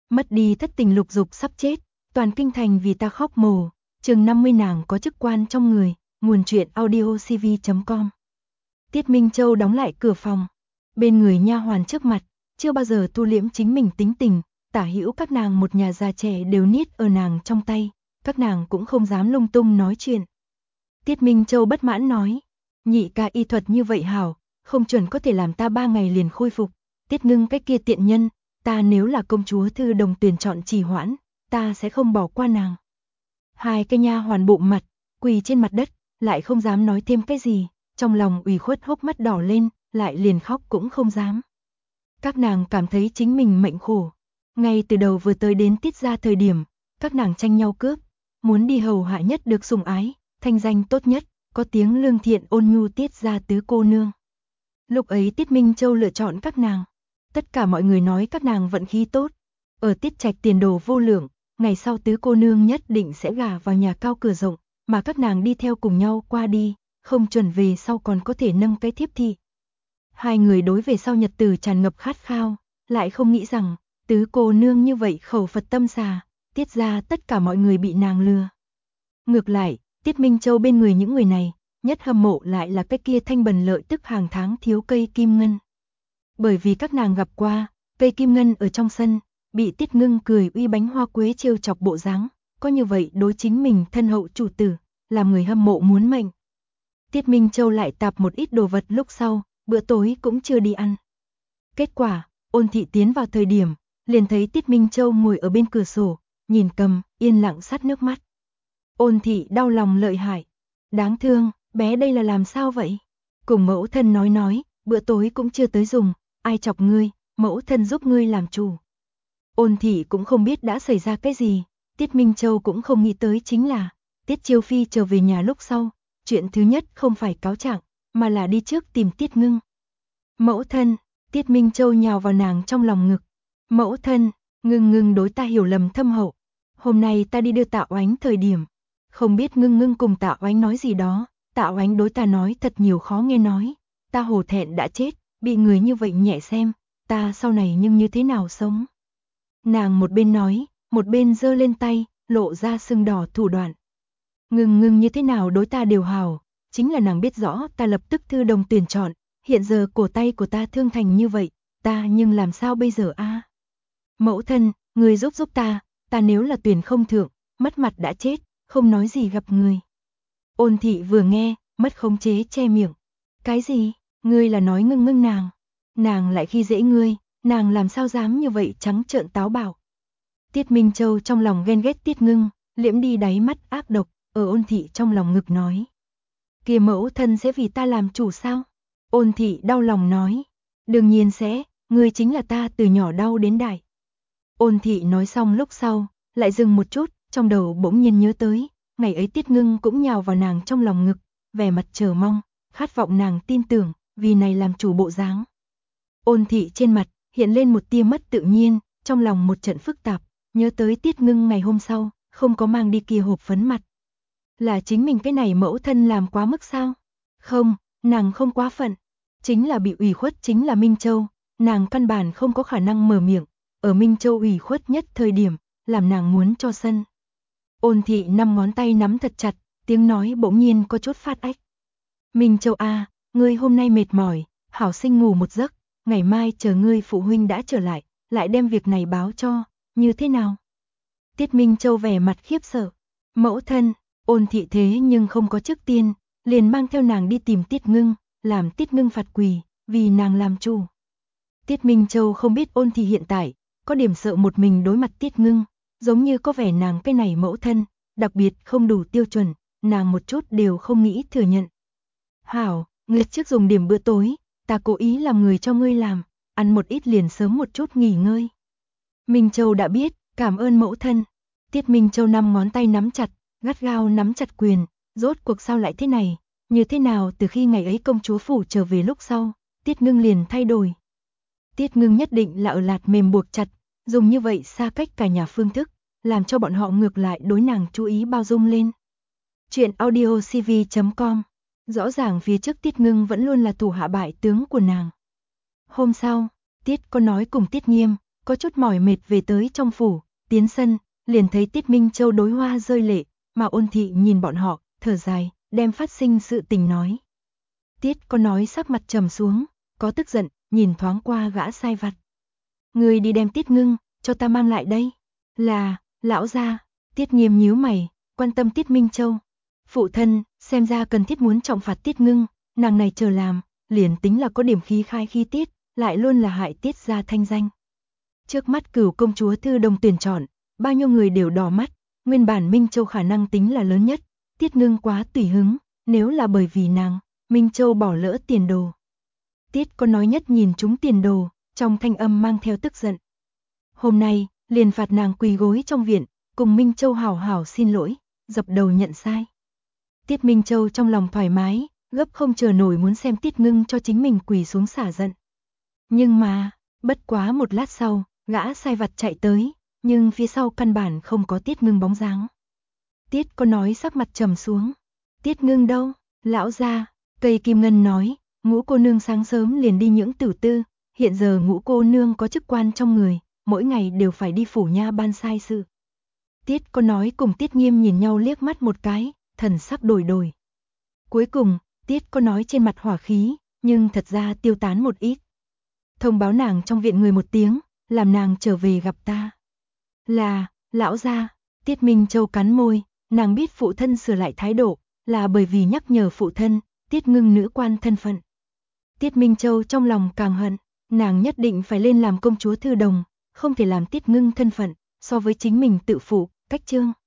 Mất đi thất tình lục dục sắp chết, toàn kinh thành vì ta khóc mồ, chừng 50 nàng có chức quan trong người, nguồn truyện audiocv.com. Tiết Minh Châu đóng lại cửa phòng, bên người nha hoàn trước mặt, chưa bao giờ thu liễm chính mình tính tình, tả hữu các nàng một nhà già trẻ đều niết ở nàng trong tay, các nàng cũng không dám lung tung nói chuyện. Tiết Minh Châu bất mãn nói, nhị ca y thuật như vậy hảo, không chuẩn có thể làm ta 3 ngày liền khôi phục. Tiết Ngưng cái kia tiện nhân, ta nếu là công chúa Thư Đồng tuyển chọn trì hoãn, ta sẽ không bỏ qua nàng. Hai cái nha hoàn bụng mặt, quỳ trên mặt đất, lại không dám nói thêm cái gì, trong lòng ủy khuất hốc mắt đỏ lên, lại liền khóc cũng không dám. Các nàng cảm thấy chính mình mệnh khổ, ngay từ đầu vừa tới đến Tiết gia thời điểm, các nàng tranh nhau cướp, muốn đi hầu hạ nhất được sủng ái, thanh danh tốt nhất, có tiếng lương thiện ôn nhu Tiết gia tứ cô nương. Lúc ấy Tiết Minh Châu lựa chọn các nàng, tất cả mọi người nói các nàng vận khí tốt, ở Tiết Trạch tiền đồ vô lượng, ngày sau tứ cô nương nhất định sẽ gả vào nhà cao cửa rộng, mà các nàng đi theo cùng nhau qua đi, không chuẩn về sau còn có thể nâng cái thiếp thị. Hai người đối về sau nhật tử tràn ngập khát khao, lại không nghĩ rằng, tứ cô nương như vậy khẩu Phật tâm xà, Tiết ra tất cả mọi người bị nàng lừa. Ngược lại, Tiết Minh Châu bên người những người này, nhất hâm mộ lại là cái kia thanh bần lợi tức hàng tháng thiếu cây kim ngân. Bởi vì các nàng gặp qua, cây kim ngân ở trong sân, bị Tiết Ngưng cười uy bánh hoa quế trêu chọc bộ dáng, có như vậy đối chính mình thân hậu chủ tử, làm người hâm mộ muốn mệnh. Tiết Minh Châu lại tạp một ít đồ vật lúc sau, bữa tối cũng chưa đi ăn. Kết quả, Ôn Thị tiến vào thời điểm, liền thấy Tiết Minh Châu ngồi ở bên cửa sổ, nhìn cầm, yên lặng sát nước mắt. Ôn Thị đau lòng lợi hại, đáng thương, bé đây là làm sao vậy? Cùng mẫu thân nói, bữa tối cũng chưa tới dùng, ai chọc ngươi, mẫu thân giúp ngươi làm chủ. Ôn Thị cũng không biết đã xảy ra cái gì, Tiết Minh Châu cũng không nghĩ tới chính là, Tiết Chiêu Phi trở về nhà lúc sau, chuyện thứ nhất không phải cáo trạng, mà là đi trước tìm Tiết Ngưng. Mẫu thân, Tiết Minh Châu nhào vào nàng trong lòng ngực. Mẫu thân, Ngưng đối ta hiểu lầm thâm hậu. Hôm nay ta đi đưa Tạ Oánh thời điểm, không biết Ngưng cùng Tạ Oánh nói gì đó, Tạ Oánh đối ta nói thật nhiều khó nghe nói, ta hổ thẹn đã chết, bị người như vậy nhẹ xem, ta sau này nhưng như thế nào sống. Nàng một bên nói, một bên giơ lên tay, lộ ra sưng đỏ thủ đoạn. Ngưng như thế nào đối ta đều hảo, chính là nàng biết rõ ta lập tức Thư Đồng tuyển chọn, hiện giờ cổ tay của ta thương thành như vậy, ta nhưng làm sao bây giờ a? Mẫu thân, người giúp ta nếu là tuyển không thượng, mất mặt đã chết, không nói gì gặp người. Ôn Thị vừa nghe, mất khống chế che miệng. Cái gì? Ngươi là nói Ngưng nàng lại khi dễ ngươi, nàng làm sao dám như vậy trắng trợn táo bạo. Tiết Minh Châu trong lòng ghen ghét Tiết Ngưng, liễm đi đáy mắt ác độc, ở Ôn Thị trong lòng ngực nói. Kia mẫu thân sẽ vì ta làm chủ sao? Ôn Thị đau lòng nói. Đương nhiên sẽ, ngươi chính là ta từ nhỏ đau đến đại. Ôn Thị nói xong lúc sau, lại dừng một chút, trong đầu bỗng nhiên nhớ tới, ngày ấy Tiết Ngưng cũng nhào vào nàng trong lòng ngực, vẻ mặt chờ mong, khát vọng nàng tin tưởng, vì này làm chủ bộ dáng. Ôn Thị trên mặt, hiện lên một tia mất tự nhiên, trong lòng một trận phức tạp, nhớ tới Tiết Ngưng ngày hôm sau, không có mang đi kia hộp phấn mặt. Là chính mình cái này mẫu thân làm quá mức sao? Không, nàng không quá phận. Chính là bị ủy khuất chính là Minh Châu, nàng căn bản không có khả năng mở miệng, ở Minh Châu ủy khuất nhất thời điểm, làm nàng muốn cho sân. Ôn Thị 5 ngón tay nắm thật chặt, tiếng nói bỗng nhiên có chút phát ách. Minh Châu a, ngươi hôm nay mệt mỏi, hảo sinh ngủ một giấc, ngày mai chờ ngươi phụ huynh đã trở lại đem việc này báo cho, như thế nào? Tiết Minh Châu vẻ mặt khiếp sợ. Mẫu thân, Ôn Thị thế nhưng không có trước tiên, liền mang theo nàng đi tìm Tiết Ngưng, làm Tiết Ngưng phạt quỳ, vì nàng làm chủ. Tiết Minh Châu không biết Ôn Thị hiện tại, có điểm sợ một mình đối mặt Tiết Ngưng, giống như có vẻ nàng cái này mẫu thân, đặc biệt không đủ tiêu chuẩn, nàng một chút đều không nghĩ thừa nhận. Hảo, ngươi trước dùng điểm bữa tối, ta cố ý làm người cho ngươi làm, ăn một ít liền sớm một chút nghỉ ngơi. Minh Châu đã biết, cảm ơn mẫu thân. Tiết Minh Châu 5 ngón tay nắm chặt, gắt gao nắm chặt quyền, rốt cuộc sao lại thế này, như thế nào từ khi ngày ấy công chúa phủ trở về lúc sau, Tiết Ngưng liền thay đổi. Tiết Ngưng nhất định là ở lạt mềm buộc chặt, dùng như vậy xa cách cả nhà phương thức, làm cho bọn họ ngược lại đối nàng chú ý bao dung lên. Chuyện audiocv.com. Rõ ràng phía trước Tiết Ngưng vẫn luôn là thủ hạ bại tướng của nàng. Hôm sau, Tiết có nói cùng Tiết Nghiêm, có chút mỏi mệt về tới trong phủ, tiến sân, liền thấy Tiết Minh Châu đối hoa rơi lệ, mà Ôn thị nhìn bọn họ, thở dài, đem phát sinh sự tình nói. Tiết có nói sắc mặt trầm xuống, có tức giận, nhìn thoáng qua gã sai vặt. Người đi đem Tiết Ngưng, cho ta mang lại đây. Là, lão gia. Tiết Nghiêm nhíu mày, quan tâm Tiết Minh Châu. Phụ thân, xem ra cần thiết muốn trọng phạt Tiết Ngưng, nàng này chờ làm, liền tính là có điểm khí khai khi Tiết, lại luôn là hại Tiết gia thanh danh. Trước mắt Cửu công chúa Thư Đồng tuyển chọn, bao nhiêu người đều đỏ mắt, nguyên bản Minh Châu khả năng tính là lớn nhất, Tiết Ngưng quá tùy hứng, nếu là bởi vì nàng, Minh Châu bỏ lỡ tiền đồ. Tiết có nói nhất nhìn chúng tiền đồ, trong thanh âm mang theo tức giận. Hôm nay, liền phạt nàng quỳ gối trong viện, cùng Minh Châu hảo hảo xin lỗi, dập đầu nhận sai. Tiết Minh Châu trong lòng thoải mái, gấp không chờ nổi muốn xem Tiết Ngưng cho chính mình quỳ xuống xả giận. Nhưng mà, bất quá một lát sau, gã sai vặt chạy tới, nhưng phía sau căn bản không có Tiết Ngưng bóng dáng. Tiết có nói sắc mặt trầm xuống. Tiết Ngưng đâu? Lão gia, Cây Kim Ngân nói, Ngũ cô nương sáng sớm liền đi những tử tư, hiện giờ Ngũ cô nương có chức quan trong người, mỗi ngày đều phải đi phủ nha ban sai sự. Tiết có nói cùng Tiết Nghiêm nhìn nhau liếc mắt một cái, thần sắc đổi đổi. Cuối cùng, Tiết có nói trên mặt hỏa khí, nhưng thật ra tiêu tán một ít. Thông báo nàng trong viện người một tiếng, làm nàng trở về gặp ta. Là, lão gia. Tiết Minh Châu cắn môi, nàng biết phụ thân sửa lại thái độ, là bởi vì nhắc nhở phụ thân, Tiết Ngưng nữ quan thân phận. Tiết Minh Châu trong lòng càng hận, nàng nhất định phải lên làm công chúa Thư Đồng, không thể làm Tiết Ngưng thân phận, so với chính mình tự phụ, cách chương.